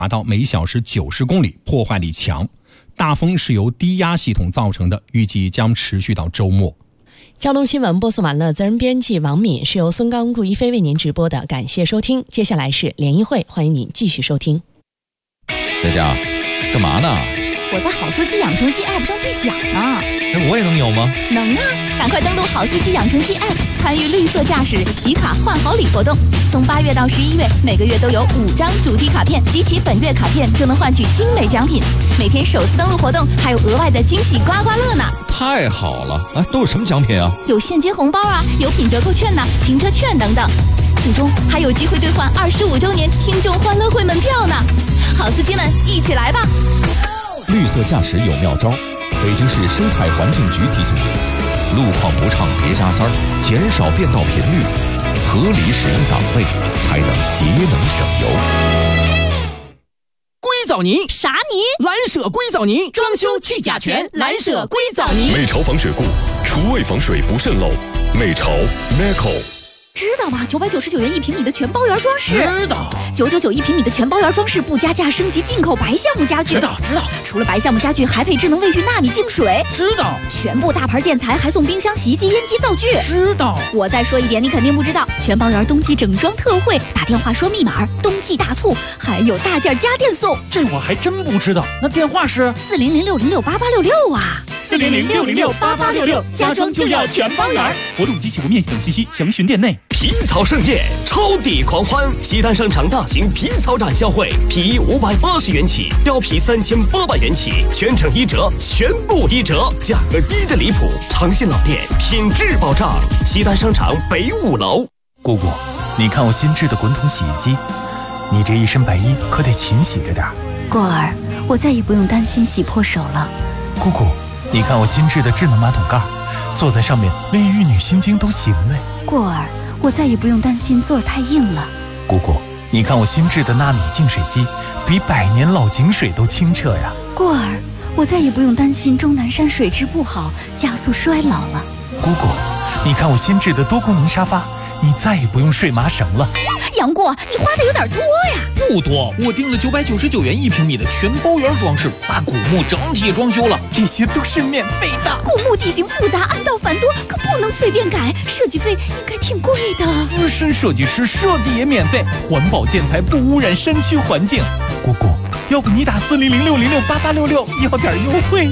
达到每小时90公里，破坏力强。大风是由低压系统造成的，预计将持续到周末。 交通新闻播送完了，责任编辑王敏，是由孙刚、顾一飞为您直播的，感谢收听。接下来是联谊会，欢迎您继续收听。 佳佳，干嘛呢？ 我在好司机养成记 App 上兑奖呢。 我也能有吗？ 能啊！赶快登录好司机养成记 App， 参与绿色驾驶集卡换好礼活动。从8月到11月，每个月都有5张主题卡片，集齐本月卡片就能换取精美奖品。每天首次登录活动还有额外的惊喜刮刮乐呢！ 太好了！都有什么奖品啊？ 有现金红包啊，有品折扣券呐、停车券等等。最终还有机会兑换25周年听众欢乐会门票呢！好司机们，一起来吧！ 绿色驾驶有妙招，北京市生态环境局提醒您：路况不畅别加塞儿，减少变道频率，合理使用档位，才能节能省油。 硅藻泥啥泥？ 蓝舍硅藻泥，装修去甲醛，蓝舍硅藻泥。 美潮防水固，厨卫防水不渗漏。美潮 Meco。 知道吗？999元1平米的全包圆装饰。 知道。 9991平米的全包圆装饰不加价，升级进口白橡木家具。 知道。 除了白橡木家具，还配智能卫浴纳米净水。 知道。 全部大牌建材还送冰箱、洗衣机、烟机、灶具。 知道。 我再说一遍，你肯定不知道，全包圆冬季整装特惠，打电话说密码，冬季大促，还有大件家电送。 这我还真不知道。那电话是 400-606-8866啊 ，400-606-8866，家装就要全包圆。活动及起步面积等信息详询店内。 皮草盛宴，超抵狂欢！西单商场大型皮草展销会，皮衣580元起，貂皮3800元起，全程1折，全部1折，价格低得离谱。诚信老店，品质保障。西单商场北5楼。 姑姑，你看我新制的滚筒洗衣机，你这一身白衣可得勤洗着点。 过儿，我再也不用担心洗破手了。 姑姑，你看我新制的智能马桶盖，坐在上面连玉女心经都行嘞。 过儿，我再也不用担心座儿太硬了。 姑姑，你看我新制的纳米净水机，比100年老井水都清澈呀。 过儿，我再也不用担心钟南山水质不好，加速衰老了。 姑姑，你看我新制的多功能沙发，你再也不用睡麻绳了。 杨过，你花的有点多呀。 不多，我订了999元1平米的全包圆装饰，把古墓整体装修了，这些都是免费的。 古墓地形复杂，暗道繁多，可不能随便改，设计费应该挺贵的。 资深设计师设计也免费，环保建材不污染山区环境。 姑姑，要不你打400-606-8866要点优惠。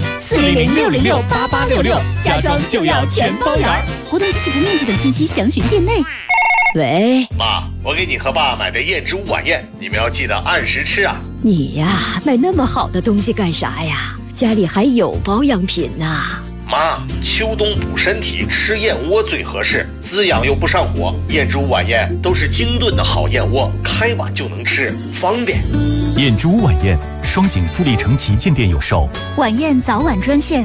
400-606-8866，家装就要全包圆。活动及起步面积等信息详询店内。 喂， 妈，我给你和爸买的燕之屋晚宴，你们要记得按时吃啊。 你呀，买那么好的东西干啥呀？家里还有保养品呢。 妈，秋冬补身体，吃燕窝最合适，滋养又不上火。燕之屋晚宴都是精炖的好燕窝，开碗就能吃，方便。 燕之屋晚宴，双井富力城旗舰店有售。 晚宴早晚专线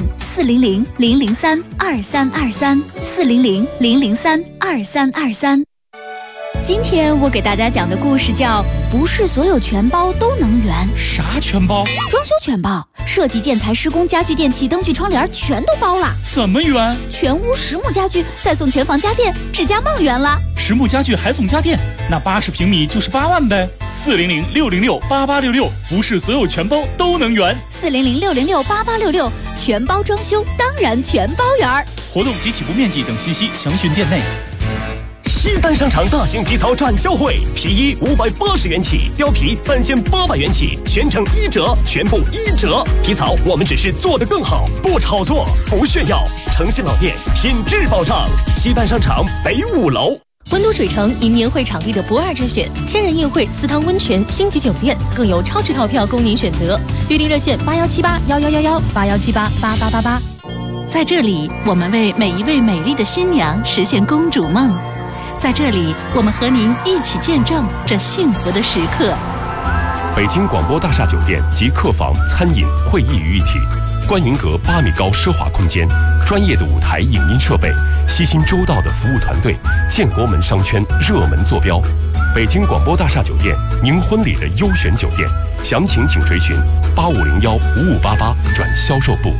400-003-2323，400-003-2323。今天我给大家讲的故事叫《不是所有全包都能圆》。 啥全包？ 装修全包，设计、建材、施工、家具、电器、灯具、窗帘全都包了。 怎么圆？ 全屋实木家具，再送全房家电，指甲梦圆了。 实木家具还送家电，那80平米就是8万呗。400-606-8866，不是所有全包都能圆。 400-606-8866，全包装修当然全包圆。 活动及起步面积等信息详询店内。 西单商场大型皮草展销会，皮衣580元起，貂皮3800元起，全程1折，全部1折。皮草我们只是做得更好，不炒作，不炫耀。诚信老店，品质保障。西单商场北5楼。 温都水城因年会场地的不二之选，千人宴会、4汤温泉、星级酒店，更有超值套票供您选择。预订热线81781111，81788888。 在这里，我们为每一位美丽的新娘实现公主梦。在这里，我们和您一起见证这幸福的时刻。 北京广播大厦酒店集客房、餐饮、会议于一体，观云阁8米高奢华空间，专业的舞台影音设备，悉心周到的服务团队，建国门商圈热门坐标。北京广播大厦酒店，您婚礼的优选酒店，详情请垂询8501-5588转销售部。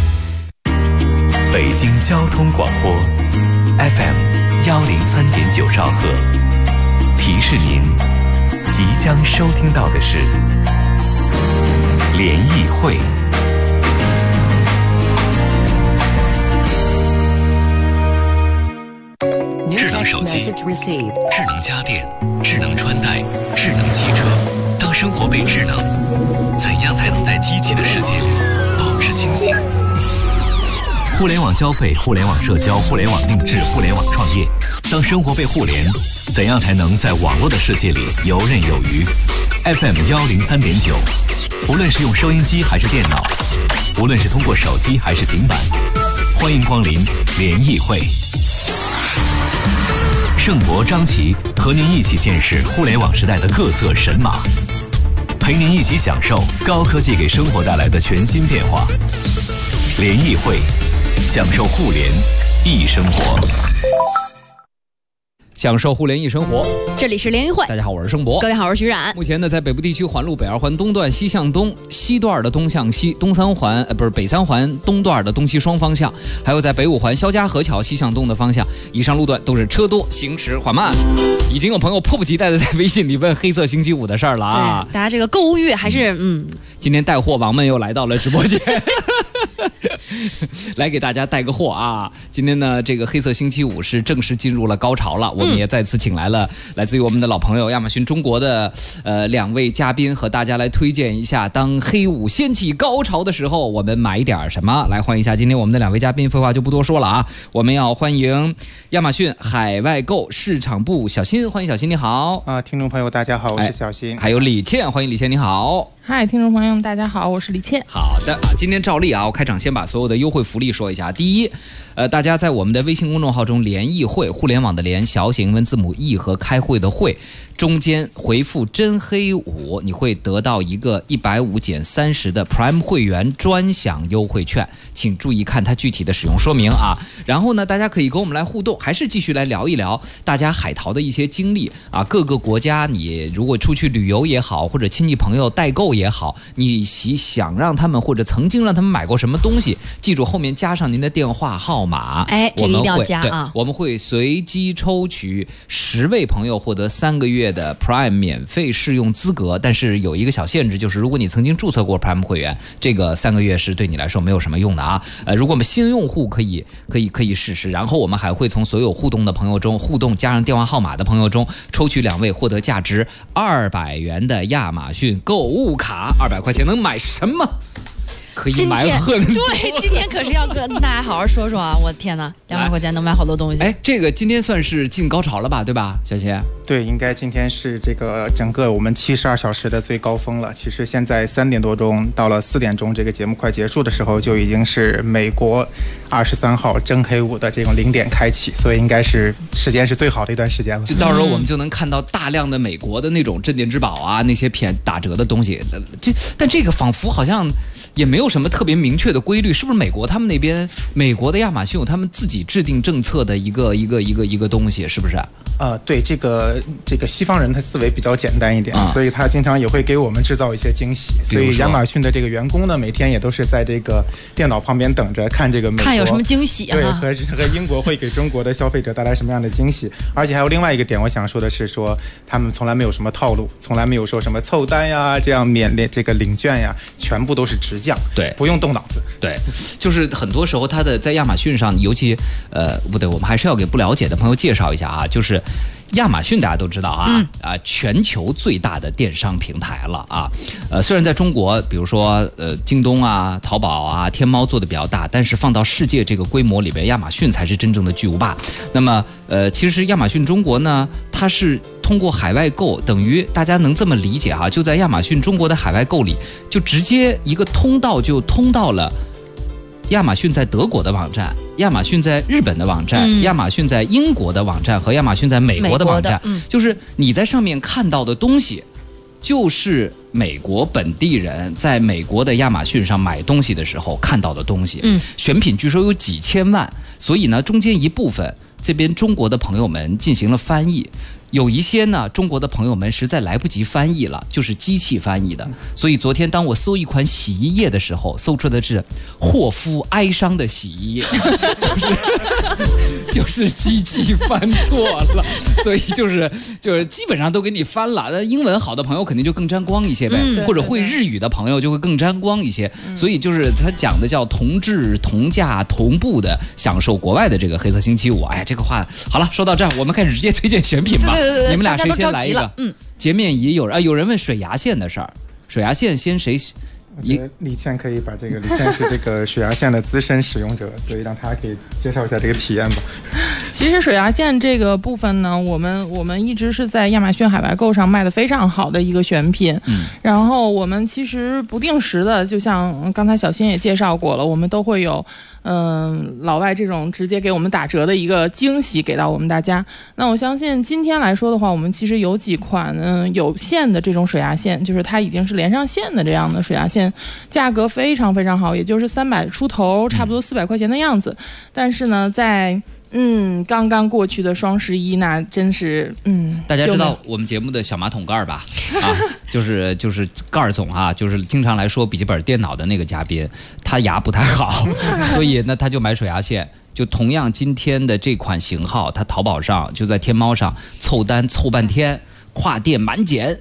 北京交通广播 FM103.9兆赫，提示您即将收听到的是联谊会。智能手机、智能家电、智能穿戴、智能汽车。当生活被智能，怎样才能在机器的世界里保持清醒？互联网消费、互联网社交、互联网定制、互联网创业。当生活被互联，怎样才能在网络的世界里游刃有余 ？FM 103.9，无论是用收音机还是电脑，无论是通过手机还是平板，欢迎光临联谊会。盛博、张琪和您一起见识互联网时代的各色神马，陪您一起享受高科技给生活带来的全新变化。联谊会，享受互联易生活。 享受互联易生活， 这里是联谊会。 大家好，我是盛博。 各位好，我是徐冉。 目前呢，在北部地区环路北二环东段西向东，西段的东向西，北三环东段的东西双方向，还有在北五环肖家河桥西向东的方向，以上路段都是车多，行驶缓慢。已经有朋友迫不及待的在微信里问黑色星期五的事儿了啊！ 大家这个购物欲还是今天带货王们又来到了直播间。来给大家带个货啊！今天呢，这个黑色星期五是正式进入了高潮了。我们也再次请来了来自于我们的老朋友亚马逊中国的2位嘉宾，和大家来推荐一下，当黑五掀起高潮的时候，我们买点什么？来欢迎一下今天我们的2位嘉宾，废话就不多说了啊！我们要欢迎亚马逊海外购市场部小新，欢迎小新，你好啊！听众朋友大家好，我是小新。 还有李倩，欢迎李倩，你好。 嗨，听众朋友们，大家好，我是李倩。 好的啊，今天照例啊，我开场先把所有的优惠福利说一下。第一，大家在我们的微信公众号中，联谊会，互联网的联，小写英文字母 E 和开会的会，中间回复真黑5，你会得到一个150减30的 Prime 会员专享优惠券，请注意看它具体的使用说明啊。然后呢，大家可以跟我们来互动，还是继续来聊一聊大家海淘的一些经历啊。各个国家，你如果出去旅游也好，或者亲戚朋友代购也好，你想让他们或者曾经让他们买过什么东西，记住后面加上您的电话号码。 这个一定要加啊！ 我们会随机抽取10位朋友获得3个月的 Prime 免费试用资格，但是有一个小限制，就是如果你曾经注册过 Prime 会员，这个3个月是对你来说没有什么用的啊。如果我们新用户可以试试，然后我们还会从所有互动的朋友中，互动加上电话号码的朋友中抽取2位，获得价值200元的亚马逊购物卡。200块钱能买什么？可以买很多。 对，今天可是要跟大家好好说说啊！我的天哪，200块钱能买好多东西。 这个今天算是进高潮了吧，对吧，小齐？ 对，应该今天是这个整个我们72小时的最高峰了。其实现在3点多钟到了4点钟，这个节目快结束的时候，就已经是美国23号真黑五的这种0点开启，所以应该是时间是最好的一段时间了。 就到时候我们就能看到大量的美国的那种镇店之宝啊，那些打折的东西。但这个仿佛好像也没有什么特别明确的规律，是不是美国他们那边美国的亚马逊有他们自己制定政策的一个东西，是不是？ 对，这个西方人他思维比较简单一点，所以他经常也会给我们制造一些惊喜。所以亚马逊的这个员工呢，每天也都是在这个电脑旁边等着看这个美国看有什么惊喜啊？ 对，和英国会给中国的消费者带来什么样的惊喜？而且还有另外一个点，我想说的是说他们从来没有什么套路，从来没有说什么凑单呀，这样这个领券呀，全部都是直降， 对， 不用动脑子。 对，就是很多时候它的在亚马逊上，尤其不对，我们还是要给不了解的朋友介绍一下啊，就是亚马逊大家都知道啊，全球最大的电商平台了啊。虽然在中国，比如说京东啊、淘宝啊、天猫做的比较大，但是放到世界这个规模里边，亚马逊才是真正的巨无霸。那么其实亚马逊中国呢，它是通过海外购，等于大家能这么理解哈，就在亚马逊中国的海外购里，就直接一个通道就通到了亚马逊在德国的网站，亚马逊在日本的网站，亚马逊在英国的网站和亚马逊在美国的网站，就是你在上面看到的东西，就是美国本地人在美国的亚马逊上买东西的时候看到的东西。选品据说有几千万，所以呢，中间一部分这边中国的朋友们进行了翻译。 有一些呢，中国的朋友们实在来不及翻译了，就是机器翻译的。所以昨天当我搜一款洗衣液的时候，搜出的是霍夫哀伤的洗衣液，就是机器翻错了，所以就是基本上都给你翻了。那英文好的朋友肯定就更沾光一些呗，或者会日语的朋友就会更沾光一些。所以就是他讲的叫同质同价同步的享受国外的这个黑色星期五。哎，这个话好了，说到这儿，我们开始直接推荐选品吧。 对， 你们俩谁先来一个？洁面仪有人问水牙线的事儿，水牙线先谁？ 我觉得李倩可以把这个，李倩是这个水牙线的资深使用者，所以让她可以介绍一下这个体验吧。 其实水牙线这个部分呢，我们一直是在亚马逊海外购上卖的非常好的一个选品。然后我们其实不定时的，就像刚才小新也介绍过了，我们都会有老外这种直接给我们打折的一个惊喜给到我们大家。那我相信今天来说的话，我们其实有几款有线的这种水牙线，就是它已经是连上线的这样的水牙线，价格非常非常好，也就是300出头，差不多400块钱的样子。但是呢，在刚刚过去的双11，那真是大家知道我们节目的小马桶盖吧？就是盖总啊，就是经常来说笔记本电脑的那个嘉宾，他牙不太好，所以呢他就买水牙线。就同样今天的这款型号，他淘宝上就在天猫上凑单凑半天，跨店满减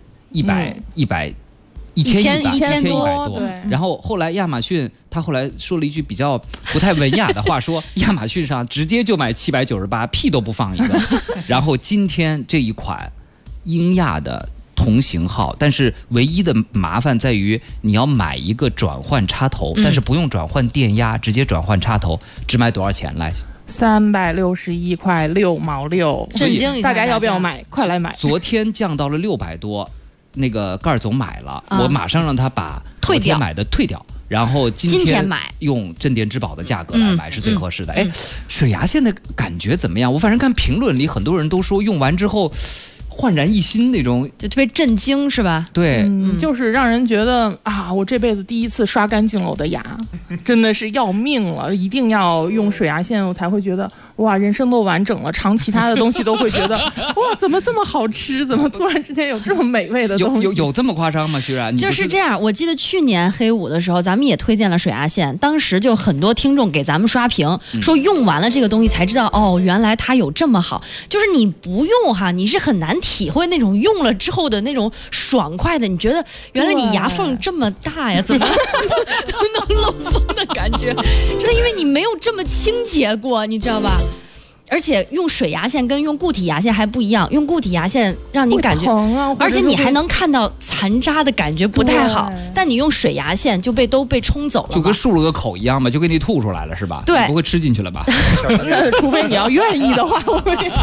1100多，然后后来亚马逊他后来说了一句比较不太文雅的话，说亚马逊上直接就买798，屁都不放一个。然后今天这一款英亚的同型号，但是唯一的麻烦在于你要买一个转换插头，但是不用转换电压，直接转换插头，只买多少钱来 ？361块6毛6， 震惊一下！ 大家要不要买？快来买！ 昨天降到了600多。那个盖总买了，我马上让他把昨天买的退掉，然后今天买用镇店之宝的价格来买是最合适的。水牙线的感觉怎么样？我反正看评论里很多人都说用完之后焕然一新那种， 就特别震惊是吧？ 对， 就是让人觉得啊，我这辈子第一次刷干净了我的牙，真的是要命了！一定要用水牙线，我才会觉得哇，人生都完整了。尝其他的东西都会觉得哇，怎么这么好吃？怎么突然之间有这么美味的东西？ 有这么夸张吗？徐然， 就是这样。我记得去年黑五的时候，咱们也推荐了水牙线，当时就很多听众给咱们刷屏，说用完了这个东西才知道哦，原来它有这么好。就是你不用哈，你是很难体会那种用了之后的那种爽快的，你觉得原来你牙缝这么大呀，怎么能漏风的感觉？真的，因为你没有这么清洁过，你知道吧？而且用水牙线跟用固体牙线还不一样，用固体牙线让你感觉，而且你还能看到残渣的感觉不太好，但你用水牙线就都被冲走了， 就跟漱了个口一样嘛，就给你吐出来了是吧？ 对， 不会吃进去了吧？ 那除非你要愿意的话，我们也。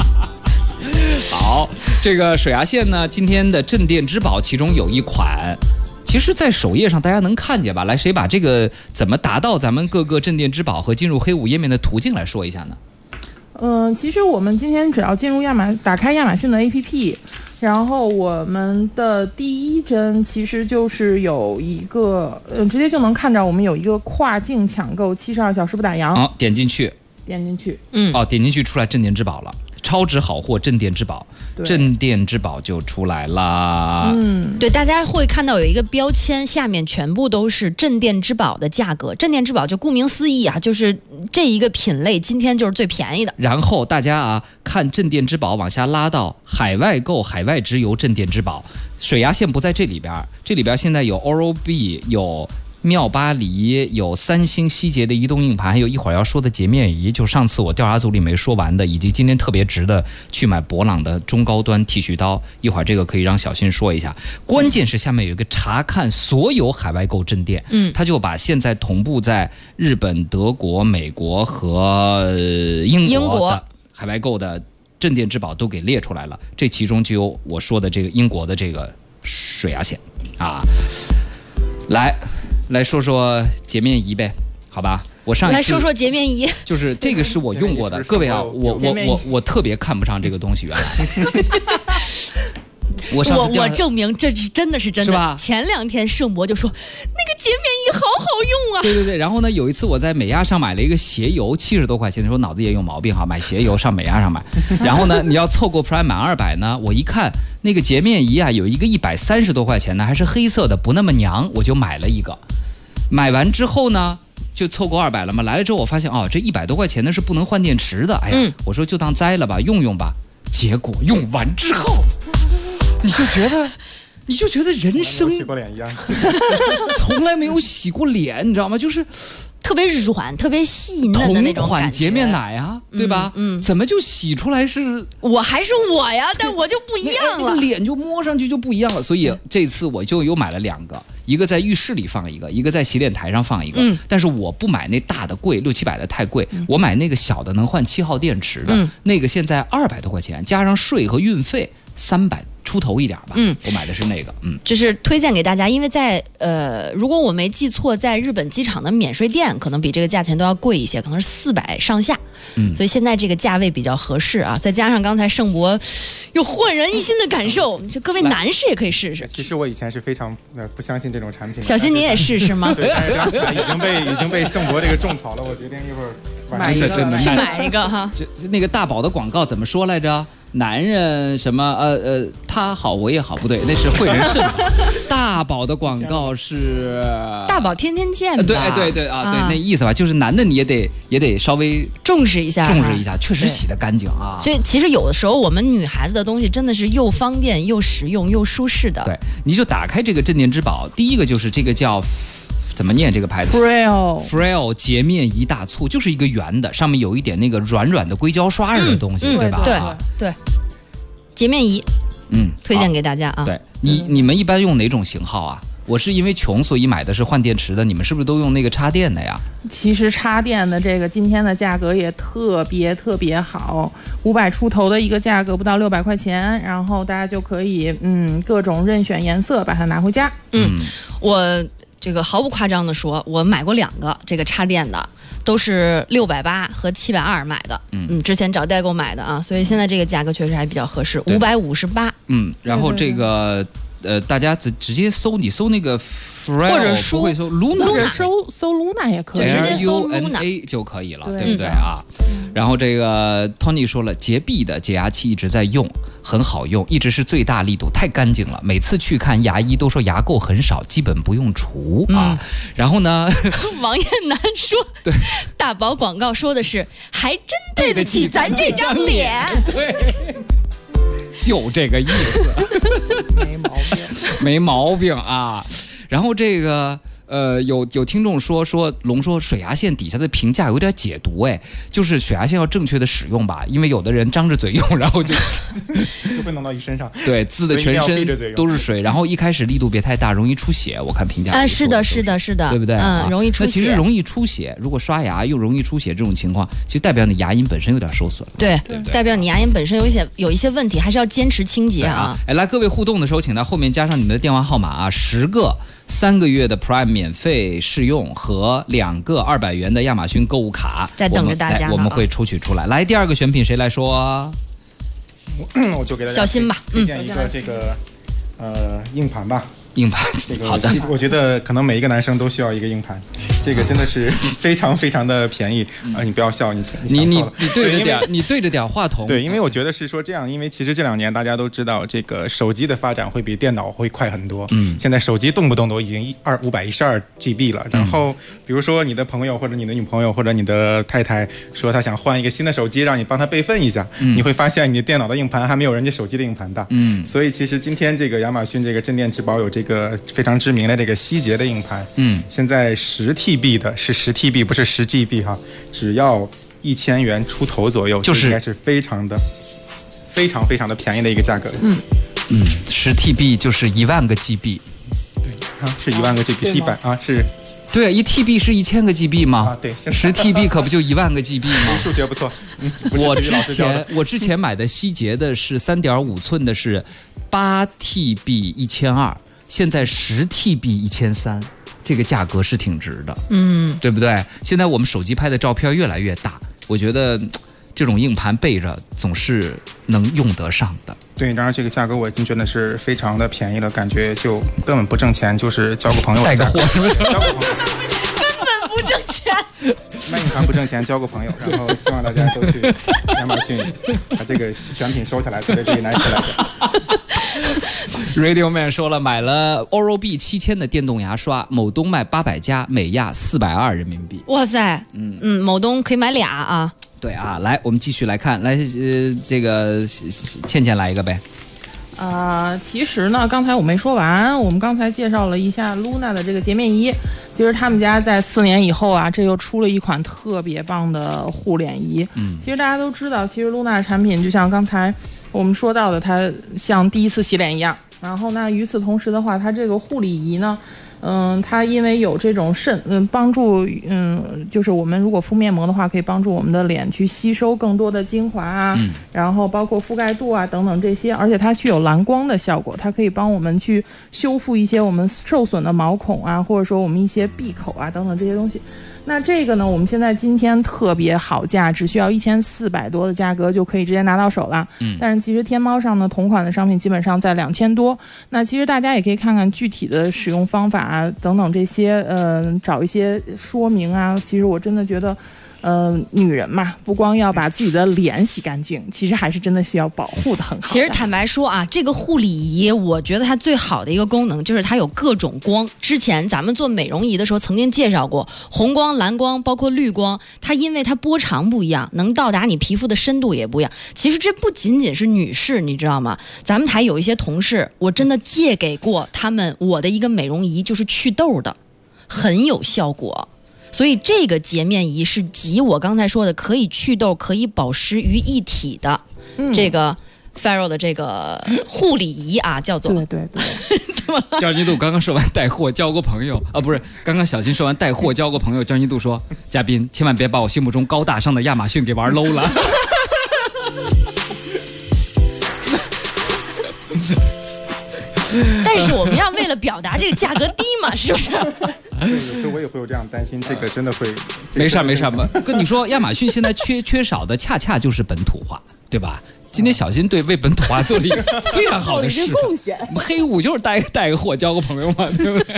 好，这个水牙线呢，今天的镇店之宝其中有一款，其实在首页上大家能看见吧？来，谁把这个怎么达到咱们各个镇店之宝和进入黑五页面的途径来说一下呢？ 其实我们今天只要进入打开亚马逊的 APP， 然后我们的第一帧其实就是有一个，直接就能看着我们有一个跨境抢购72小时不打烊。 好，点进去， 点进去出来镇店之宝了。超值好货镇店之宝，镇店之宝就出来啦。 对，大家会看到有一个标签，下面全部都是镇店之宝的价格。镇店之宝就顾名思义啊，就是这一个品类今天就是最便宜的。 然后大家啊，看镇店之宝往下拉到海外购、海外直邮镇店之宝，水牙线不在这里边，这里边现在有 Oral-B， 有妙巴黎，有三星希捷的移动硬盘，还有一会儿要说的洁面仪，就上次我调查组里没说完的，以及今天特别值的去买博朗的中高端剃须刀，一会儿这个可以让小新说一下。关键是下面有一个查看所有海外购镇店，他就把现在同步在日本、德国、美国和英国的海外购的镇店之宝都给列出来了，这其中就有我说的这个英国的这个水牙线啊，来说说洁面仪呗，好吧？我上一次来说说洁面仪， 就是这个是我用过的，各位啊，我特别看不上这个东西，原来我证明这是真的是真的， 是吧？ 前2天盛博就说那个洁面仪好好用啊。 对对对，然后呢，有一次我在美亚上买了一个鞋油，70多块钱，说脑子也有毛病哈，买鞋油上美亚上买。然后呢，你要凑够 Prime 满200呢，我一看那个洁面仪啊，有一个130多块钱的，还是黑色的，不那么娘，我就买了一个。买完之后呢，就凑够200了嘛。来了之后我发现这100多块钱的是不能换电池的。哎呀，我说就当栽了吧，用用吧。结果用完之后，你就觉得人生洗过脸一样， 从来没有洗过脸，你知道吗？就是特别软、特别细嫩的那种感觉。 同款洁面奶啊，对吧？怎么就洗出来是我还是我呀？但我就不一样了， 脸就摸上去就不一样了。所以这次我就又买了2个，一个在浴室里放一个，一个在洗脸台上放一个。但是我不买那大的贵，600-700的太贵，我买那个小的能换7号电池的，那个现在200多块钱，加上税和运费300出头一点吧。我买的是那个。 就是推荐给大家，因为在如果我没记错，在日本机场的免税店可能比这个价钱都要贵一些，可能是400上下。所以现在这个价位比较合适啊。再加上刚才盛博有焕然一新的感受，就各位男士也可以试试。 其实我以前是非常不相信这种产品。 小新你也试试吗？ 对，已经被盛博这个种草了，我决定一会儿真的去买一个哈。 那个大宝的广告怎么说来着？男人什么他好我也好，不对，那是惠人肾。大宝的广告是大宝天天见吧？ 对啊，对那意思吧，就是男的你也得稍微重视一下， 确实洗得干净啊。 所以其实有的时候我们女孩子的东西真的是又方便又实用又舒适的。 对，你就打开这个镇店之宝，第一个就是这个叫。怎么念这个牌子 ？Freo 洁面仪大促，就是一个圆的，上面有一点那个软软的硅胶刷似的东西，对吧？ 对，洁面仪，推荐给大家啊。 对，你们一般用哪种型号啊？我是因为穷，所以买的是换电池的，你们是不是都用那个插电的呀？ 其实插电的这个今天的价格也特别好，500出头的一个价格，不到600块钱，然后大家就可以各种任选颜色把它拿回家。 我这个毫不夸张的说，我买过2个这个插电的，都是680和720买的。之前找代购买的啊，所以现在这个价格确实还比较合适，558。 然后这个大家直接搜那个 Freo， 或者不会搜 Luna， 或者搜 Luna 也可以， 就直接搜 Luna 就可以了，对不对啊？然后这个 Tony 说了，洁碧的洁牙器一直在用，很好用，一直是最大力度，太干净了。每次去看牙医都说牙垢很少，基本不用除啊。然后呢， 王艳楠说， 对， 大宝广告说的是，还真对得起咱这张脸。 对。就这个意思，没毛病啊。然后这个有听众说龙说水牙线底下的评价有点解读，就是水牙线要正确的使用吧，因为有的人张着嘴用，然后就会弄到你身上， 对，滋的全身都是水，然后一开始力度别太大，容易出血。我看评价是的，对不对？ 容易出血。 那其实容易出血，如果刷牙又容易出血这种情况，其实代表你牙龈本身有点受损了， 对，代表你牙龈本身有一些问题，还是要坚持清洁啊。 来，各位互动的时候，请在后面加上你们的电话号码啊，10个3个月的 Prime 免费试用和2个200元的亚马逊购物卡， 在等着大家呢。 我们会抽取出来。来，第2个选品谁来说？ 我就给大家小新吧， 推荐一个这个硬盘吧。 硬盘，好的。 我觉得可能每一个男生都需要一个硬盘，这个真的是非常的便宜你不要笑，你对着点话筒。 对，因为我觉得是说这样，因为其实这2年大家都知道，这个手机的发展会比电脑会快很多。现在手机动不动都已经512 GB 了。然后比如说你的朋友或者你的女朋友或者你的太太说她想换一个新的手机，让你帮她备份一下，你会发现你的电脑的硬盘还没有人家手机的硬盘大。所以其实今天这个亚马逊这个镇店之宝有这个非常知名的这个希捷的硬盘，现在10TB 的是10TB，不是10GB 哈，只要1000元出头左右，就是应该是非常的便宜的一个价格。 10TB 就是1万个 GB， 对啊，是1万个 GB， 100啊是。 对1TB 是1000个 GB 吗？ 对 ，10TB 可不就1万个 GB 吗？ 数学不错。 我之前买的希捷的是3.5寸的，是8TB 1200，现在10TB 1300，这个价格是挺值的，对不对？现在我们手机拍的照片越来越大，我觉得这种硬盘备着总是能用得上的。 对，然而这个价格我已经觉得是非常的便宜了，感觉就根本不挣钱，就是交个朋友， 带个货， 交个朋友。 不挣钱， 卖硬盘不挣钱，交个朋友，然后希望大家都去亚马逊把这个选品收起来，特别是以男士来讲。 Radio Man 说了，买了 Oral-B 7000的电动牙刷，某东卖800加，美亚420人民币。 哇塞，某东可以买俩啊。 对啊，来，我们继续来看，来，这个倩倩来一个呗。 其实呢，刚才我没说完，我们刚才介绍了一下 Luna 的这个洁面仪。其实他们家在4年以后啊，这又出了一款特别棒的护脸仪。其实大家都知道，其实 Luna 的产品就像刚才我们说到的，它像第一次洗脸一样。然后呢，与此同时的话，它这个护理仪呢，它因为有这种帮助，就是我们如果敷面膜的话，可以帮助我们的脸去吸收更多的精华啊，然后包括覆盖度啊等等这些，而且它具有蓝光的效果，它可以帮我们去修复一些我们受损的毛孔啊，或者说我们一些闭口啊等等这些东西。那这个呢，我们现在今天特别好价，只需要1400多的价格就可以直接拿到手了。但是其实天猫上呢，同款的商品基本上在2000多。那其实大家也可以看看具体的使用方法啊，等等这些，找一些说明啊。其实我真的觉得，女人嘛，不光要把自己的脸洗干净，其实还是真的需要保护的很好。 其实坦白说啊，这个护理仪，我觉得它最好的一个功能就是它有各种光。之前咱们做美容仪的时候曾经介绍过，红光、蓝光，包括绿光，它因为它波长不一样，能到达你皮肤的深度也不一样。其实这不仅仅是女士，你知道吗？咱们台有一些同事，我真的借给过他们我的一个美容仪，就是祛痘的，很有效果。所以这个洁面仪是集我刚才说的可以祛痘、可以保湿于一体的，这个 Faro 的这个护理仪啊，叫做对。 张金度刚刚说完带货交个朋友啊，不是，刚刚小新说完带货交个朋友，张金度说，嘉宾千万别把我心目中高大上的亚马逊给玩 low 了。 但是我们要为了表达这个价格低嘛，是不是？ 对，我也会有这样担心，这个真的会。 没事，跟你说，亚马逊现在缺少的恰恰就是本土化，对吧？今天小新对为本土化做了一个非常好的事， 贡献。 我们黑五就是带个货交个朋友嘛，对不对？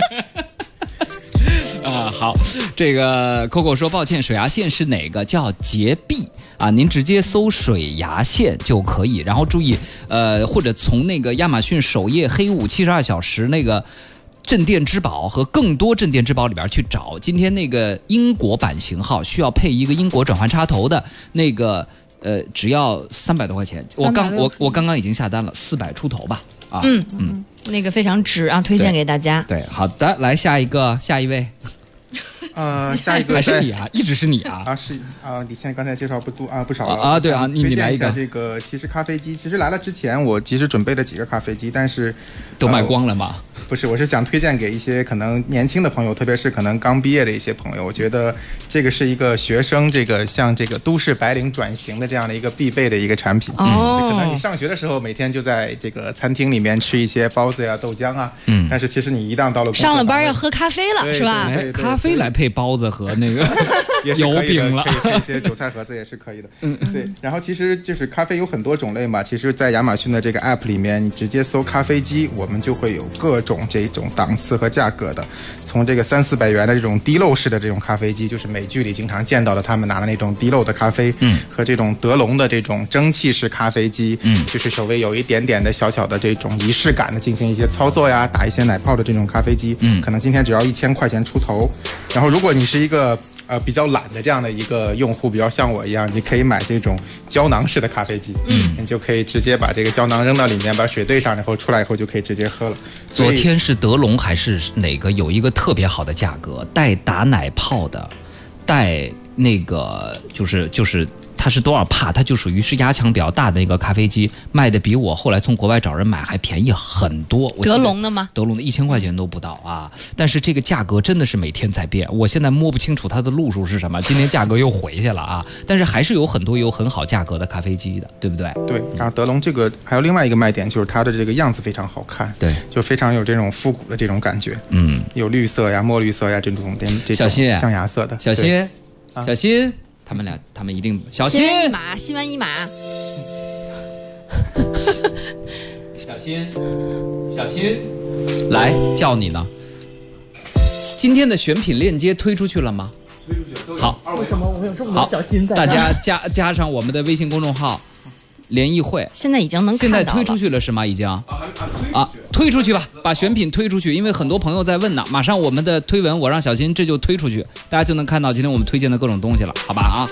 好，这个 Coco 说抱歉，水牙线是哪个？叫洁碧啊，您直接搜水牙线就可以，然后注意或者从那个亚马逊首页黑五72小时那个镇店之宝和更多镇店之宝里边去找，今天那个英国版型号需要配一个英国转换插头的那个只要300多块钱，我刚刚已经下单了，400出头吧。 那个非常值啊，推荐给大家。 对，好的，来下一位。 下一个还是你啊，一直是你啊。 是李倩刚才介绍不少了对啊，你来一个。 这个其实咖啡机，其实来了之前我其实准备了几个咖啡机，但是都卖光了吗？ 不是，我是想推荐给一些可能年轻的朋友，特别是可能刚毕业的一些朋友。我觉得这个是一个学生像这个都市白领转型的这样的一个必备的一个产品。可能你上学的时候每天就在这个餐厅里面吃一些包子呀、豆浆啊，但是其实你一旦到了上了班要喝咖啡了，是吧？ 咖啡来配包子和那个油饼了， 可以配一些韭菜盒子也是可以的。对。然后其实就是咖啡有很多种类嘛，其实在亚马逊的这个 app 里面，你直接搜咖啡机，我们就会有各种这种档次和价格的，从这个300-400元的这种滴漏式的这种咖啡机，就是美剧里经常见到的他们拿的那种滴漏的咖啡，和这种德龙的这种蒸汽式咖啡机，就是稍微有一点点的小小的这种仪式感的进行一些操作呀，打一些奶泡的这种咖啡机，可能今天只要1000块钱出头。然后如果你是一个比较懒的这样的一个用户，比较像我一样，你可以买这种胶囊式的咖啡机，你就可以直接把这个胶囊扔到里面，把水兑上，然后出来以后就可以直接喝了。 昨天是德龙还是哪个有一个特别好的价格，带打奶泡的，带那个就是它是多少帕，它就属于是压强比较大的那个咖啡机，卖的比我后来从国外找人买还便宜很多。 德龙的吗？ 德龙的1000块钱都不到啊！但是这个价格真的是每天在变，我现在摸不清楚它的路数是什么。今天价格又回去了啊！但是还是有很多有很好价格的咖啡机的，对不对？ 对。然后德龙这个还有另外一个卖点，就是它的这个样子非常好看， 对， 就非常有这种复古的这种感觉。有绿色呀、墨绿色呀这种小新象牙色的。 小新。 他们一定小心。 心猿意马。 小心，来叫你呢。今天的选品链接推出去了吗？ 推出去了。 好， 为什么我们有这么多小心在？ 大家加上我们的微信公众号“联谊会”， 现在已经能看到了。 现在推出去了是吗？已经推出去吧，把选品推出去，因为很多朋友在问呢。马上我们的推文，我让小新这就推出去，大家就能看到今天我们推荐的各种东西了，好吧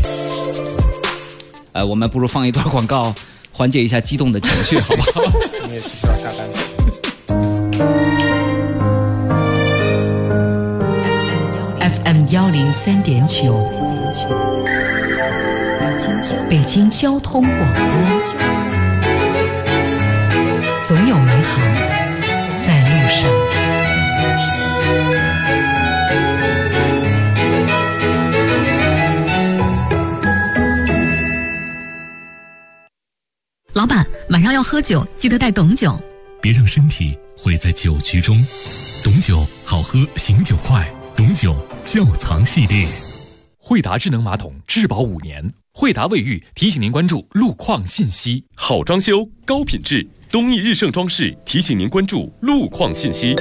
啊？我们不如放一段广告，缓解一下激动的情绪，好不好？ 你也需要下单。 FM 103.9，北京交通广播，总有美好在路上。 老板，晚上要喝酒，记得带董酒。 别让身体毁在酒局中。董酒好喝，醒酒快。董酒窖藏系列， 惠达智能马桶质保5年。惠达卫浴提醒您关注路况信息。 好装修，高品质，东义日盛装饰提醒您关注路况信息。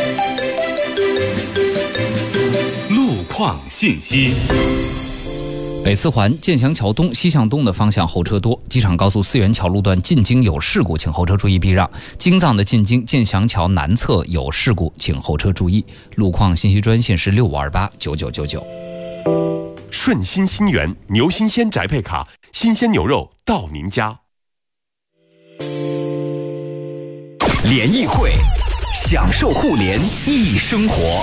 路况信息。 北四环建祥桥东西向东的方向后车多，机场高速四元桥路段进京有事故，请后车注意避让。京藏的进京建祥桥南侧有事故，请后车注意。路况信息专线是65289999。 顺心新源牛新鲜宅配卡，新鲜牛肉到您家。 联谊会，享受互联易生活。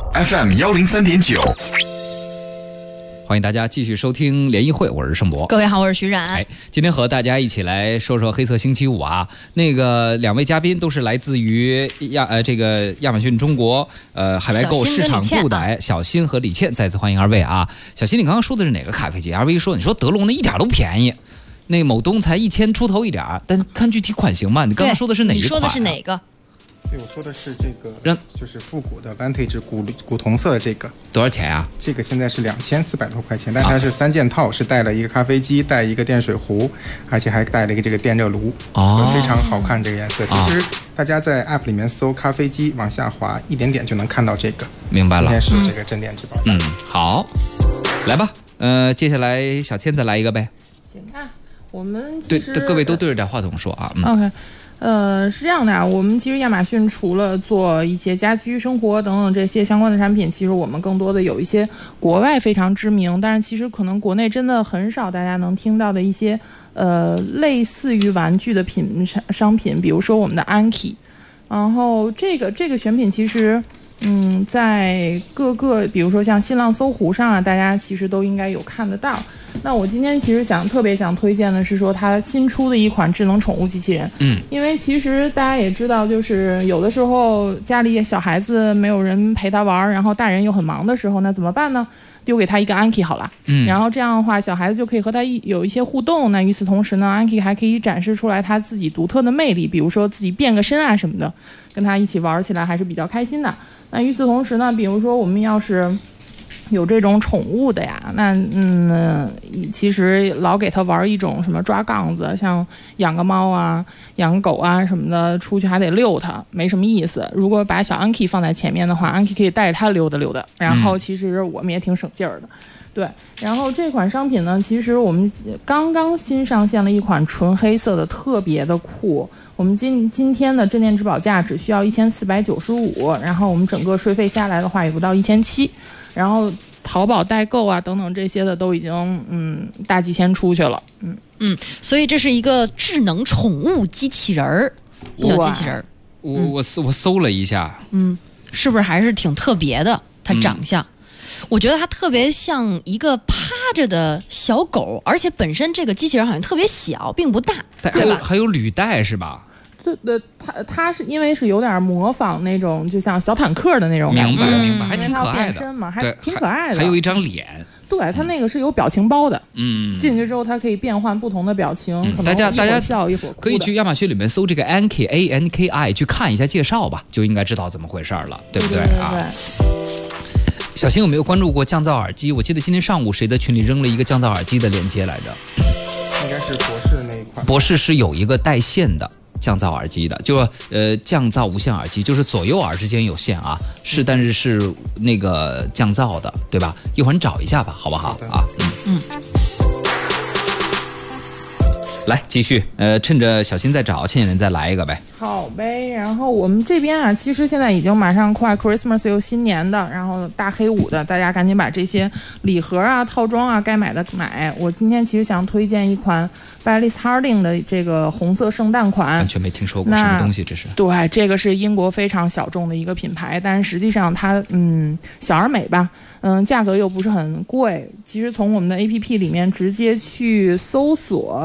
FM 103.9。 欢迎大家继续收听联谊会，我是盛博。 各位好，我是徐冉。 今天和大家一起来说说黑色星期五啊。那个2位嘉宾都是来自于亚马逊中国海外购市场部的小新和李倩，再次欢迎二位啊。小新，你刚刚说的是哪个咖啡机？二位说你说德龙那一点都不便宜，那某东才1000出头一点，但看具体款型嘛。你刚刚说的是哪一款？ 你说的是哪个？ 对，我说的是这个，就是复古的 Vantage 古铜色的这个， 多少钱啊？ 这个现在是2400多块钱，但它是3件套，是带了一个咖啡机，带一个电水壶，而且还带了一个这个电热炉，非常好看这个颜色。其实大家在 App 里面搜咖啡机，往下滑一点点就能看到这个。 明白了， 今天是这个镇店之宝。 好，来吧，接下来小倩再来一个呗。 行啊，我们其实各位都对着点话筒说啊。 OK。是这样的啊，我们其实亚马逊除了做一些家居生活等等这些相关的产品，其实我们更多的有一些国外非常知名，但是其实可能国内真的很少大家能听到的一些类似于玩具的商品，比如说我们的 Anki。然后这个选品其实在各个比如说像新浪、搜狐上啊，大家其实都应该有看得到。那我今天其实特别想推荐的是说它新出的一款智能宠物机器人。因为其实大家也知道，就是有的时候家里小孩子没有人陪他玩，然后大人又很忙的时候，那怎么办呢？丢给他一个 Anki 好了，然后这样的话，小孩子就可以和他有一些互动。那与此同时呢 ，Anki 还可以展示出来他自己独特的魅力，比如说自己变个身啊什么的，跟他一起玩起来还是比较开心的。那与此同时呢，比如说我们要是有这种宠物的呀，那其实老给他玩一种什么抓杠子，像养个猫啊、养个狗啊什么的，出去还得遛它，没什么意思。如果把小 Anki 放在前面的话 ，Anki 可以带着它溜达溜达，然后其实我们也挺省劲儿的。对，然后这款商品呢，其实我们刚刚新上线了一款纯黑色的，特别的酷。我们今天的镇店之宝价只需要1495，然后我们整个税费下来的话也不到1700，然后淘宝代购啊等等这些的都已经大几千出去了。 所以这是一个智能宠物机器人儿，小机器人儿。 我搜了一下， 是不是还是挺特别的？它长相。我觉得它特别像一个趴着的小狗，而且本身这个机器人好像特别小，并不大，对吧？ 还有履带是吧？ 对，它是因为是有点模仿那种就像小坦克的那种感觉， 明白，还挺可爱的， 变身嘛，还挺可爱的， 还有一张脸。 对，它那个是有表情包的，进去之后它可以变换不同的表情，可能一会儿笑一会儿哭。 可以去亚马逊里面搜这个 Anki ANKI 去看一下介绍吧，就应该知道怎么回事了，对不对啊？ 小新有没有关注过降噪耳机？我记得今天上午谁在群里扔了一个降噪耳机的链接来着？ 应该是博士那一款。 博士是有一个带线的降噪耳机的，就是降噪无线耳机，就是左右耳之间有线啊，但是是那个降噪的，对吧？一会儿你找一下吧，好不好啊？来继续，趁着小新在找，倩倩再来一个呗。 好呗，然后我们这边啊，其实现在已经马上快 Christmas 又新年的，然后大黑五的，大家赶紧把这些礼盒啊、套装啊该买的买。我今天其实想推荐一款 Baileys Harding 的这个红色圣诞款， 完全没听说过什么东西，这是？ 对，这个是英国非常小众的一个品牌，但是实际上它小而美吧，价格又不是很贵。其实从我们的 APP 里面直接去搜索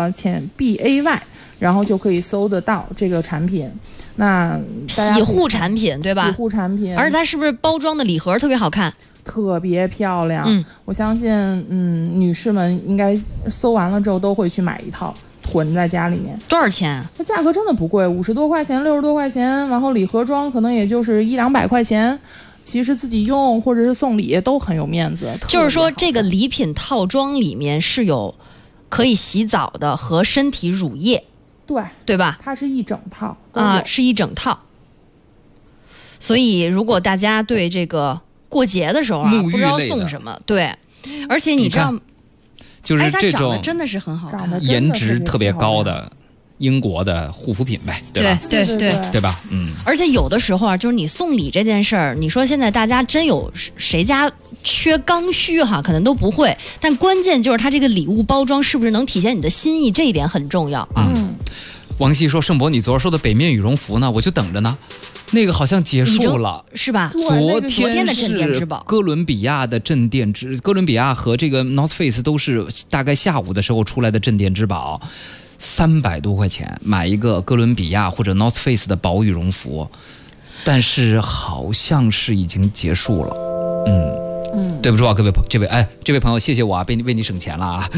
BAY。然后就可以搜得到这个产品。那洗护产品对吧？ 洗护产品， 而且它是不是包装的礼盒特别好看？ 特别漂亮。我相信女士们应该搜完了之后都会去买一套囤在家里面。 多少钱？ 它价格真的不贵，50多块钱、60多块钱，然后礼盒装可能也就是100-200块钱。其实自己用或者是送礼都很有面子。 就是说这个礼品套装里面是有可以洗澡的和身体乳液。 对吧？ 它是一整套啊，是一整套。所以如果大家对这个过节的时候啊，不知道送什么，对，而且你知道， 就是这种长得真的是很好看， 颜值特别高的英国的护肤品呗，对吧？ 对吧？ 而且有的时候啊，就是你送礼这件事儿，你说现在大家真有谁家缺刚需哈，可能都不会。但关键就是它这个礼物包装是不是能体现你的心意，这一点很重要啊。 王希说：“盛博，你昨儿说的北面羽绒服呢？我就等着呢。那个好像结束了， 是吧？ 昨天的镇店之宝， 哥伦比亚的镇店之，哥伦比亚和这个 North Face 都是大概下午的时候出来的镇店之宝。300多块钱买一个哥伦比亚或者 North Face 的薄羽绒服，但是好像是已经结束了。对不住啊，这位朋友，谢谢我啊，为你省钱了啊。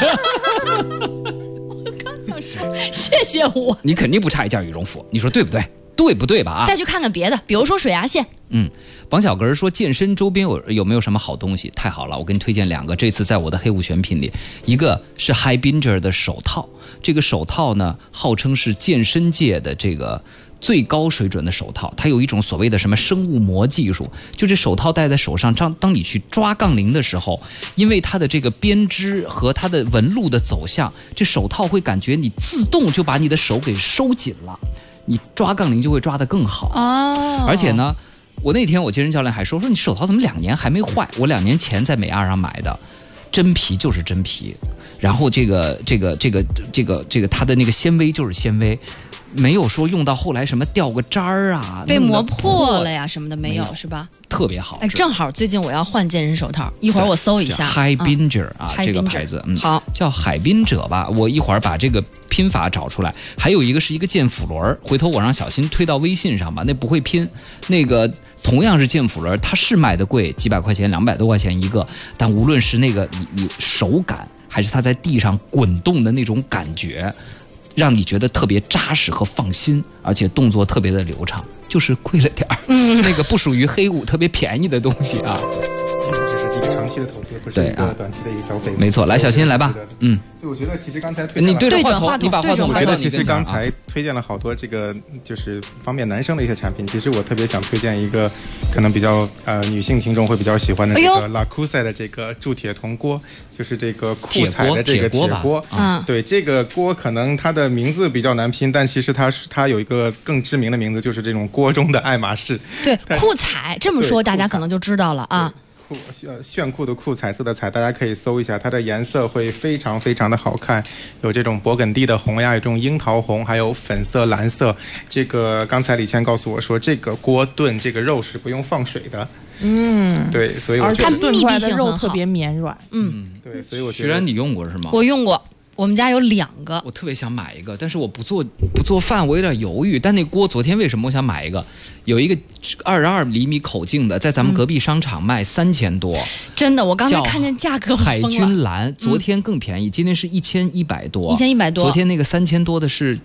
我刚想说谢谢我， 你肯定不差一件羽绒服，你说对不对？对不对吧？啊， 再去看看别的，比如说水牙线。 王小格说健身周边有没有什么好东西？太好了，我给你推荐2个，这次在我的黑五选品里，一个是 Hibinger 的手套，这个手套呢号称是健身界的这个最高水准的手套，它有一种所谓的什么生物膜技术，就这手套戴在手上，当你去抓杠铃的时候，因为它的这个编织和它的纹路的走向，这手套会感觉你自动就把你的手给收紧了，你抓杠铃就会抓得更好。而且呢，我那天我健身教练还说你手套怎么2年还没坏？我2年前在美亚上买的，真皮就是真皮，然后这个它的那个纤维就是纤维。没有说用到后来什么掉个渣儿啊， 被磨破了呀什么的没有是吧？ 特别好。 正好最近我要换健身手套，一会儿我搜一下。 Hibinger 啊，这个牌子， 好， 叫海滨者吧。我一会儿把这个拼法找出来。还有一个是一个健腹轮，回头我让小新推到微信上吧。那不会拼，那个同样是健腹轮，它是卖的贵，几百块钱，200多块钱一个。但无论是那个你手感，还是它在地上滚动的那种感觉。让你觉得特别扎实和放心，而且动作特别的流畅，就是贵了点儿。那个不属于黑五特别便宜的东西啊。 这是一个长期的投资，不是一个短期的一个消费。 没错，来，小新来吧。 我觉得其实刚才推荐你对着话筒，你把话筒我觉得其实刚才推荐了好多这个就是方便男生的一些产品。其实我特别想推荐一个可能比较女性听众会比较喜欢的这个 Lacuse 的这个铸铁铜锅，就是这个酷彩的这个铁锅。对，这个锅可能它的名字比较难拼，但其实它有一个更知名的名字，就是这种锅中的爱马仕。 对，酷彩这么说大家可能就知道了啊。 炫酷的酷，彩色的彩，大家可以搜一下，它的颜色会非常非常的好看，有这种勃艮第的红呀，有这种樱桃红，还有粉色、蓝色。这个刚才李谦告诉我说，这个锅炖这个肉是不用放水的。对，所以我觉得它炖出来的肉特别绵软。 对，所以我觉得。 徐然你用过是吗？ 我用过。我们家有2个， 我特别想买一个，但是我不做饭，我有点犹豫。但那锅昨天为什么我想买一个？有一个22厘米口径的，在咱们隔壁商场卖3000多。 真的，我刚才看见价格海军蓝，昨天更便宜，今天是1100多。 1100多。 昨天那个3000多的是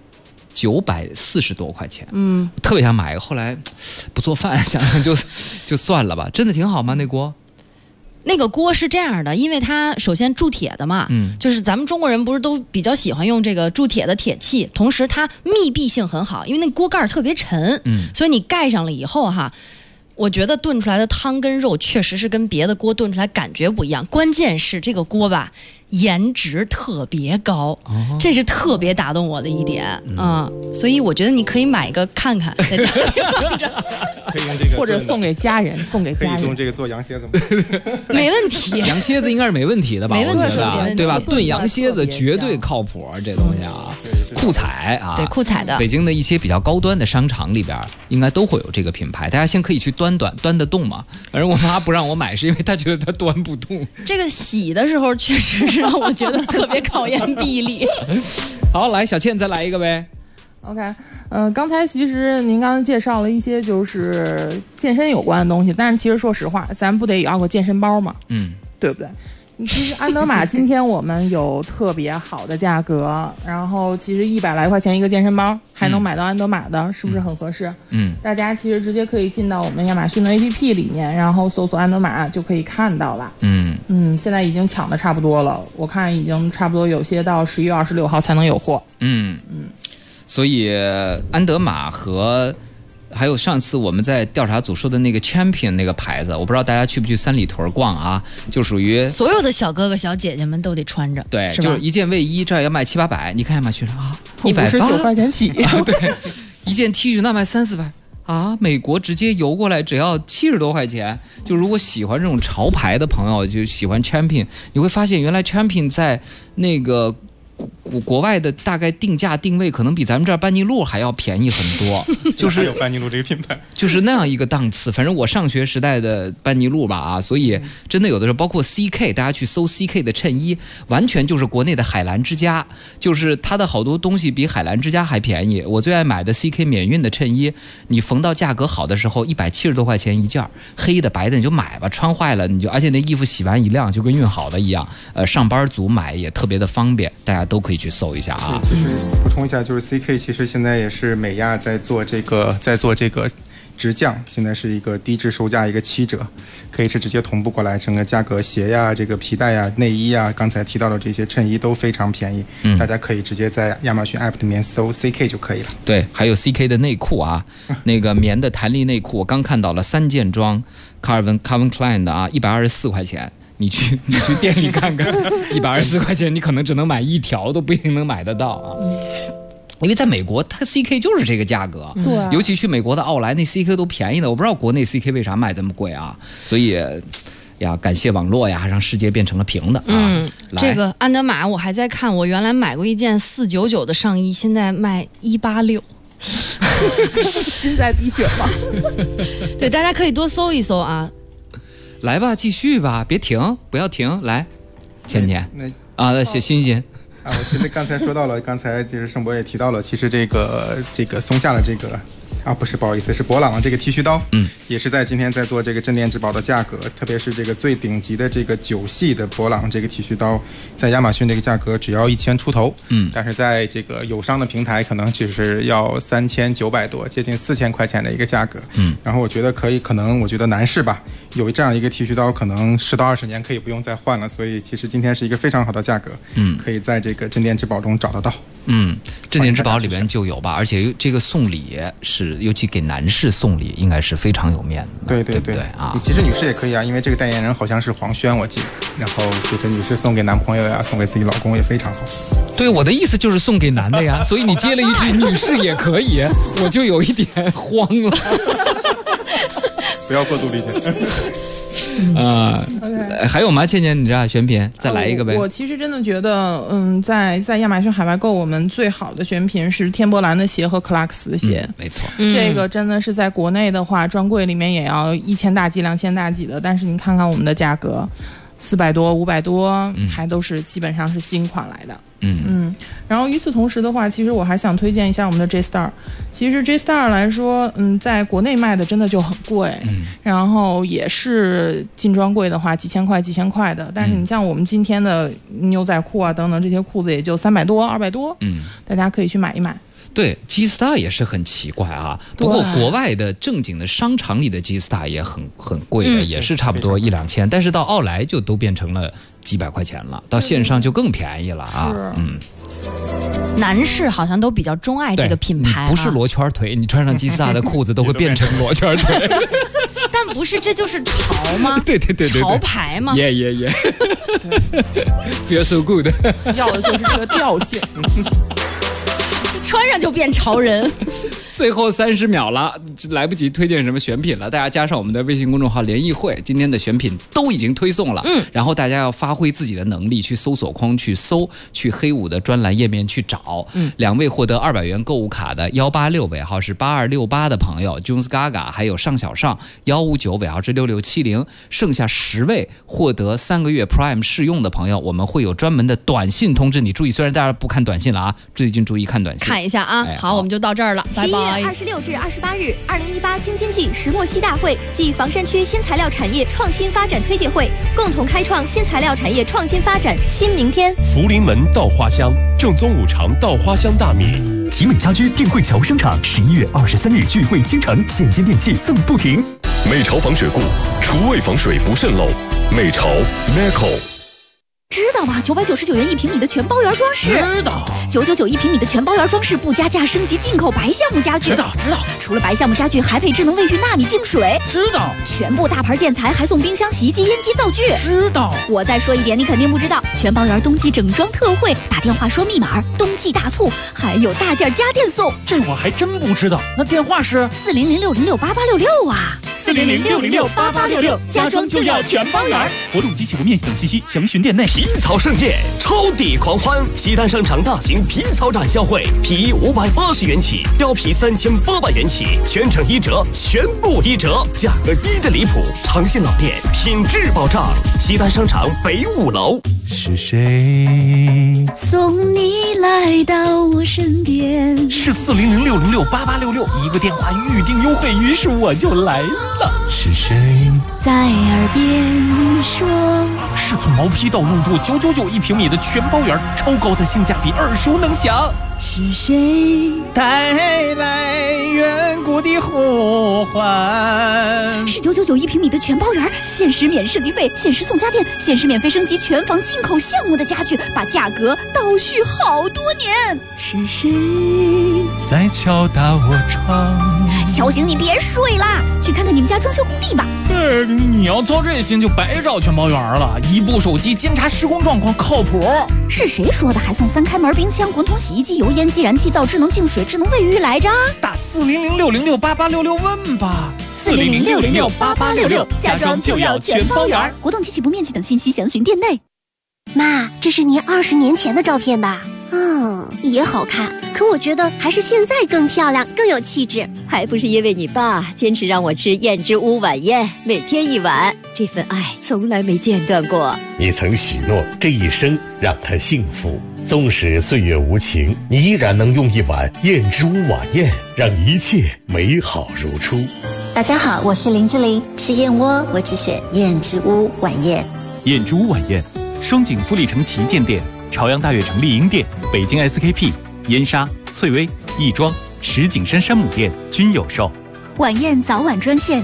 940多块钱。特别想买一个，后来不做饭，想想就算了吧。真的挺好吗？那锅？ 那个锅是这样的，因为它首先铸铁的嘛，就是咱们中国人不是都比较喜欢用这个铸铁的铁器，同时它密闭性很好，因为那锅盖特别沉，所以你盖上了以后哈，我觉得炖出来的汤跟肉确实是跟别的锅炖出来感觉不一样，关键是这个锅吧，颜值特别高，这是特别打动我的一点啊，所以我觉得你可以买一个看看，在家里放着， 可以用这个， 或者送给家人， 可以用这个做羊蝎子吗？ 没问题， 羊蝎子应该是没问题的吧？ 没问题， 我觉得对吧？炖羊蝎子绝对靠谱，这东西啊，酷彩啊， 对，酷彩的， 北京的一些比较高端的商场里边应该都会有这个品牌，大家先可以去端得动嘛。反正我妈不让我买，是因为她觉得它端不动。 这个洗的时候确实是让我觉得特别考验臂力。 好，来小倩再来一个呗。 OK， 刚才其实您刚刚介绍了一些就是健身有关的东西，但是其实说实话，咱不得要个健身包嘛，对不对？其实安德玛今天我们有特别好的价格，然后其实100来块钱一个健身包，还能买到安德玛的，是不是很合适？大家其实直接可以进到我们亚马逊的 APP 里面，然后搜索安德玛就可以看到了。现在已经抢的差不多了，我看已经差不多有些到11月26号才能有货。 所以安德玛和还有上次我们在调查组说的那个 Champion 那个牌子，我不知道大家去不去三里屯逛啊，就属于所有的小哥哥小姐姐们都得穿着， 对，就是一件卫衣这儿要卖700-800，你看亚马逊上啊 ，189块钱起， 对，一件 T 恤那卖300-400啊，美国直接邮过来只要70多块钱。就如果喜欢这种潮牌的朋友，就喜欢 Champion， 你会发现原来 Champion 在那个国外的大概定价定位可能比咱们这儿班尼路还要便宜很多，就是有班尼路这个品牌， 就是那样一个档次。反正我上学时代的班尼路吧啊，所以真的有的时候包括 CK， 大家去搜 CK 的衬衣，完全就是国内的海澜之家，就是它的好多东西比海澜之家还便宜。我最爱买的 CK 免运的衬衣，你缝到价格好的时候170多块钱一件，黑的白的你就买吧，穿坏了你就，而且那衣服洗完一晾就跟熨好的一样。上班族买也特别的方便，大家都可以去搜一下啊。 其实补充一下，就是 CK 其实现在也是美亚在做这个直降，现在是一个低至售价一个7折，可以是直接同步过来，整个价格鞋呀、这个皮带呀、内衣呀，刚才提到的这些衬衣都非常便宜，大家可以直接在亚马逊 App 里面搜 CK 就可以了。 对，还有 CK 的内裤啊，那个棉的弹力内裤，我刚看到了3件装 Calvin Klein 的啊，124块钱。你去店里看看，124块钱你可能只能买1条，都不一定能买得到啊。因为在美国，它 CK 就是这个价格， 对， 尤其去美国的奥莱，那 CK 都便宜的，我不知道国内 CK 为啥卖这么贵啊。所以呀，感谢网络呀，让世界变成了平的啊。 这个安德玛我还在看，我原来买过一件499的上衣，现在卖186。 心在滴血吗？ 对，大家可以多搜一搜啊。 来吧，继续吧，别停，不要停，来，倩倩啊，写欣欣啊，我觉得刚才说到了，刚才就是盛博也提到了，其实这个松下的这个啊，不是，不好意思，是博朗的这个剃须刀，也是在今天在做这个镇店之宝的价格，特别是这个最顶级的这个9系的博朗这个剃须刀，在亚马逊这个价格只要1000出头，但是在这个友商的平台可能只是要3900多，接近4000块钱的一个价格，然后我觉得可能我觉得男士吧，有这样一个剃须刀，可能10到20年可以不用再换了，所以其实今天是一个非常好的价格，可以在这个镇店之宝中找得到。 镇店之宝里边就有吧，而且这个送礼是，尤其给男士送礼，应该是非常有面子的。对对啊，其实女士也可以啊，因为这个代言人好像是黄轩，我记得。然后其实女士送给男朋友呀，送给自己老公也非常好。 对，我的意思就是送给男的呀，所以你接了一句女士也可以，我就有一点慌了。 不要过度理解。 还有吗？倩倩，你这选品再来一个呗。 我其实真的觉得，在亚马逊海外购，我们最好的选品是天博兰的鞋和克拉克斯的鞋。 没错， 这个真的是在国内的话，专柜里面也要1000大几、2000大几的，但是你看看我们的价格，400多、500多，还都是基本上是新款来的。然后与此同时的话，其实我还想推荐一下我们的 J Star。其实 J Star 来说，在国内卖的真的就很贵，然后也是进专柜的话几千块的。但是你像我们今天的牛仔裤啊等等这些裤子，也就300多、200多，大家可以去买一买。 对 ，G-Star 也是很奇怪啊。不过国外的正经的商场里的 G-Star 也很贵的，也是差不多1-2千，但是到奥莱就都变成了几百块钱了，到线上就更便宜了啊。 男士好像都比较钟爱这个品牌， 不是罗圈腿，你穿上G-Star 的裤子都会变成罗圈腿。 但不是，这就是潮吗？ 对， 潮牌吗？ 耶，feel so good， 要的就是这个调性。 穿上就变潮人。 最后30秒了，来不及推荐什么选品了，大家加上我们的微信公众号联谊会，今天的选品都已经推送了。然后大家要发挥自己的能力，去搜索框去搜，去黑五的专栏页面去找。2位获得200元购物卡的186尾号是8268的朋友 Jones Gaga， 还有尚小尚159尾号是6670，剩下10位获得3个月 Prime 试用的朋友，我们会有专门的短信通知你。注意，虽然大家不看短信了啊，最近注意看短信， 看一下啊。好，我们就到这儿了，拜拜。 11月26至28日，2018京津冀石墨烯大会暨房山区新材料产业创新发展推介会，共同开创新材料产业创新发展新明天。 福临门稻花香，正宗五常稻花香大米。 奇美家居定汇桥生产，11月23日聚会京城，现金电器赠不停。 美潮防水固，厨卫防水不渗漏。美潮 Meco。 知道吧？999元1平米的全包圆装饰。 知道。 9991平米的全包圆装饰不加价升级进口白橡木家具。 知道。 除了白橡木家具，还配智能卫浴纳米净水。 知道。 全部大牌建材还送冰箱、洗衣机、烟机、灶具。 知道。 我再说一点，你肯定不知道，全包圆冬季整装特惠，打电话说密码，冬季大促，还有大件家电送。 这我还真不知道，那电话是 400-606-8866啊。 400-606-8866，家装就要全包圆。活动及起步面积等信息详询店内。 皮草盛宴，超抵狂欢！西单商场大型皮草展销会，皮衣580元起，貂皮3800元起，全程1折，全部1折，价格低的离谱。诚信老店，品质保障。西单商场北5楼。 是谁送你来到我身边？ 是400-606-8866，一个电话预定优惠，于是我就来了。是谁在耳边说？ 是从毛坯到入住9991平米的全包圆，超高的性价比，耳熟能详。 是谁带来远古的呼唤？ 是9991平米的全包圆，限时免设计费，限时送家电，限时免费升级全房进口项目的家具，把价格倒叙好多年。是谁在敲打我窗？ 敲醒你别睡啦，去看看你们家装修工地吧。 你要操这心就白找全包圆了，一部手机监察施工状况靠谱。 是谁说的？还送3开门冰箱、滚筒洗衣机、油烟机、燃气灶、智能净水、智能卫浴来着？ 打400-606-8866问吧。 400-606-8866，家装就要全包圆。活动及起步面积等信息详询店内。 妈，这是您20年前的照片吧？也好看，可我觉得还是现在更漂亮，更有气质。 还不是因为你爸坚持让我吃燕之屋晚宴，每天1碗，这份爱从来没间断过。 你曾许诺这一生让他幸福，纵使岁月无情，你依然能用1碗燕之屋晚宴让一切美好如初。 大家好，我是林志玲，吃燕窝我只选燕之屋晚宴。 燕之屋晚宴，双井富力城旗舰店、朝阳大悦城丽婴店、北京 SKP、燕莎、翠微、亦庄、石景山山姆店均有售。 晚宴早晚专线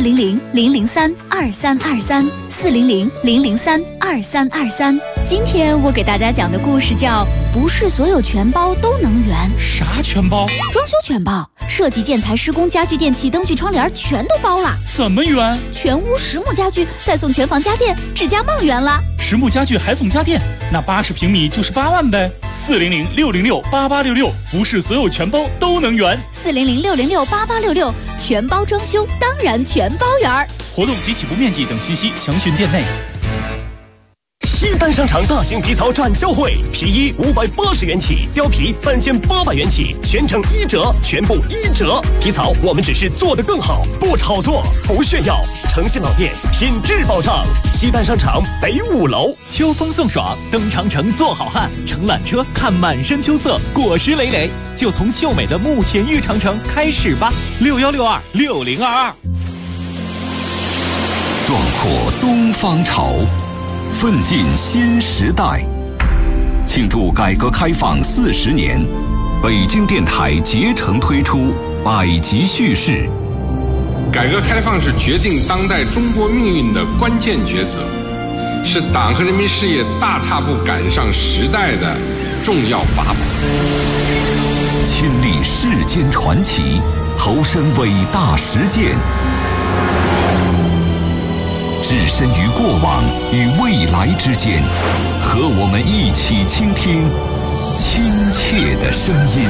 400-003-2323 400-003-2323。今天我给大家讲的故事叫不是所有全包都能圆。 啥全包？ 装修全包，设计、建材、施工、家具、电器、灯具、窗帘全都包了。 怎么圆？ 全屋实木家具，再送全房家电，指甲梦圆了。 实木家具还送家电，那80平米就是8万呗。400-606-8866，不是所有全包都能圆。 400-606-8866，全包装修当然全包圆。 活动及起步面积等信息详询店内。 西单商场大型皮草展销会，皮衣580元起，貂皮3800元起，全程1折，全部1折。皮草我们只是做得更好，不炒作，不炫耀。诚信老店，品质保障。西单商场北5楼。 秋风送爽，登长城做好汉，乘缆车看满山秋色，果实累累，就从秀美的慕田峪长城开始吧。61626022。 壮阔东方潮，奋进新时代。庆祝改革开放40年， 北京电台竭诚推出百集叙事。 改革开放是决定当代中国命运的关键抉择，是党和人民事业大踏步赶上时代的重要法宝。 亲历世间传奇，投身伟大实践，置身于过往与未来之间，和我们一起倾听亲切的声音。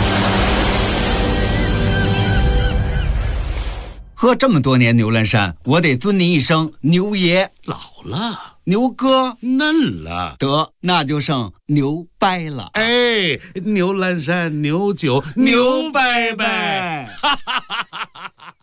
喝这么多年牛栏山，我得尊您一声牛爷。 老了， 牛哥嫩了， 得那就剩牛掰了。 哎，牛栏山牛酒牛掰掰。